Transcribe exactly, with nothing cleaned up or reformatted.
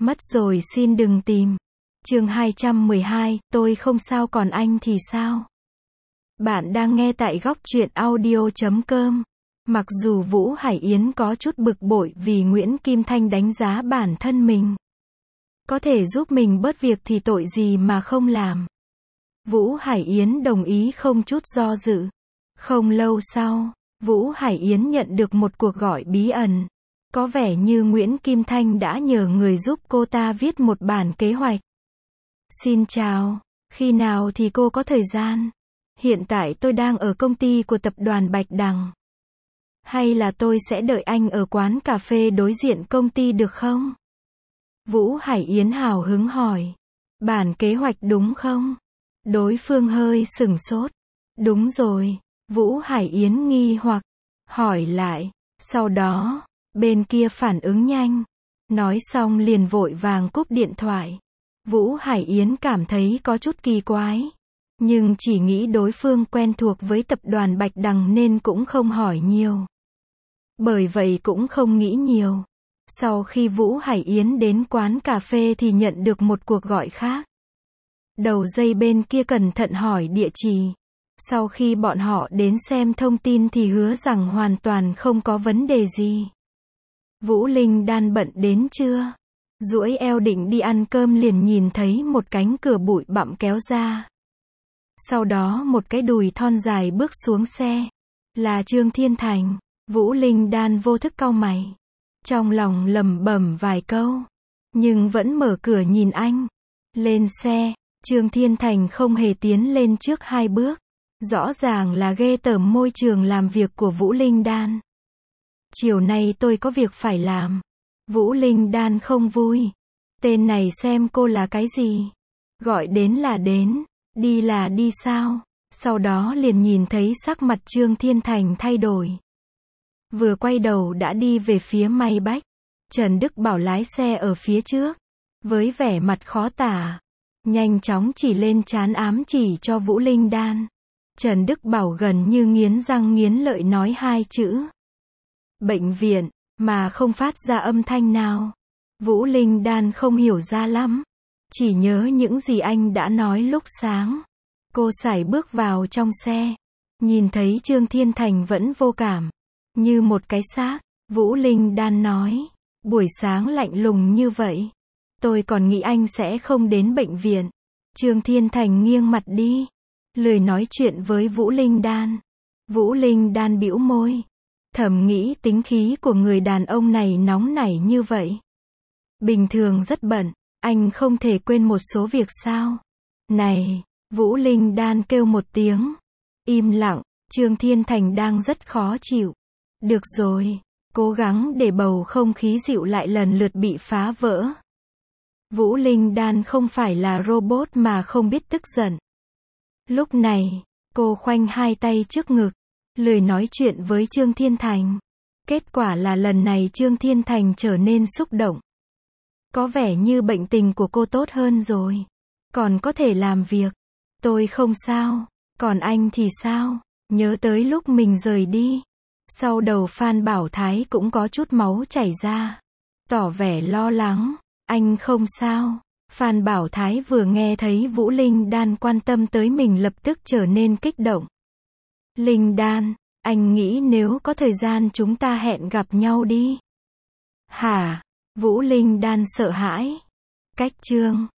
Mất rồi xin đừng tìm. Chương hai trăm mười hai, tôi không sao còn anh thì sao? Bạn đang nghe tại góc truyện audio chấm com. Mặc dù Vũ Hải Yến có chút bực bội vì Nguyễn Kim Thanh đánh giá bản thân mình có thể giúp mình bớt việc thì tội gì mà không làm. Vũ Hải Yến đồng ý không chút do dự. Không lâu sau, Vũ Hải Yến nhận được một cuộc gọi bí ẩn. Có vẻ như Nguyễn Kim Thanh đã nhờ người giúp cô ta viết một bản kế hoạch. Xin chào, khi nào thì cô có thời gian? Hiện tại tôi đang ở công ty của tập đoàn Bạch Đằng. Hay là tôi sẽ đợi anh ở quán cà phê đối diện công ty được không? Vũ Hải Yến hào hứng hỏi. Bản kế hoạch đúng không? Đối phương hơi sửng sốt. Đúng rồi. Vũ Hải Yến nghi hoặc hỏi lại. Sau đó, bên kia phản ứng nhanh. Nói xong liền vội vàng cúp điện thoại. Vũ Hải Yến cảm thấy có chút kỳ quái. Nhưng chỉ nghĩ đối phương quen thuộc với tập đoàn Bạch Đằng nên cũng không hỏi nhiều. Bởi vậy cũng không nghĩ nhiều. Sau khi Vũ Hải Yến đến quán cà phê thì nhận được một cuộc gọi khác. Đầu dây bên kia cẩn thận hỏi địa chỉ. Sau khi bọn họ đến xem thông tin thì hứa rằng hoàn toàn không có vấn đề gì. Vũ Linh Đan bận đến chưa? Duỗi eo định đi ăn cơm liền nhìn thấy một cánh cửa bụi bặm kéo ra. Sau đó một cái đùi thon dài bước xuống xe. Là Trương Thiên Thành. Vũ Linh Đan vô thức cau mày. Trong lòng lẩm bẩm vài câu. Nhưng vẫn mở cửa nhìn anh. Lên xe, Trương Thiên Thành không hề tiến lên trước hai bước. Rõ ràng là ghê tởm môi trường làm việc của Vũ Linh Đan. Chiều nay tôi có việc phải làm. Vũ Linh Đan không vui. Tên này xem cô là cái gì? Gọi đến là đến, đi là đi sao? Sau đó liền nhìn thấy sắc mặt Trương Thiên Thành thay đổi. Vừa quay đầu đã đi về phía May Bách. Trần Đức Bảo lái xe ở phía trước. Với vẻ mặt khó tả. Nhanh chóng chỉ lên trán ám chỉ cho Vũ Linh Đan. Trần Đức Bảo gần như nghiến răng nghiến lợi nói hai chữ. Bệnh viện, mà không phát ra âm thanh nào. Vũ Linh Đan không hiểu ra lắm. Chỉ nhớ những gì anh đã nói lúc sáng. Cô sải bước vào trong xe. Nhìn thấy Trương Thiên Thành vẫn vô cảm. Như một cái xác. Vũ Linh Đan nói. Buổi sáng lạnh lùng như vậy. Tôi còn nghĩ anh sẽ không đến bệnh viện. Trương Thiên Thành nghiêng mặt đi. Lười nói chuyện với Vũ Linh Đan. Vũ Linh Đan bĩu môi. Thầm nghĩ tính khí của người đàn ông này nóng nảy như vậy. Bình thường rất bận. Anh không thể quên một số việc sao? Này! Vũ Linh Đan kêu một tiếng. Im lặng. Trương Thiên Thành đang rất khó chịu. Được rồi. Cố gắng để bầu không khí dịu lại lần lượt bị phá vỡ. Vũ Linh Đan không phải là robot mà không biết tức giận. Lúc này, cô khoanh hai tay trước ngực. Lười nói chuyện với Trương Thiên Thành. Kết quả là lần này Trương Thiên Thành trở nên xúc động. Có vẻ như bệnh tình của cô tốt hơn rồi. Còn có thể làm việc. Tôi không sao. Còn anh thì sao? Nhớ tới lúc mình rời đi. Sau đầu Phan Bảo Thái cũng có chút máu chảy ra. Tỏ vẻ lo lắng. Anh không sao. Phan Bảo Thái vừa nghe thấy Vũ Linh Đan quan tâm tới mình lập tức trở nên kích động. Linh Đan, anh nghĩ nếu có thời gian chúng ta hẹn gặp nhau đi. Hả? Vũ Linh Đan sợ hãi. Cách Trương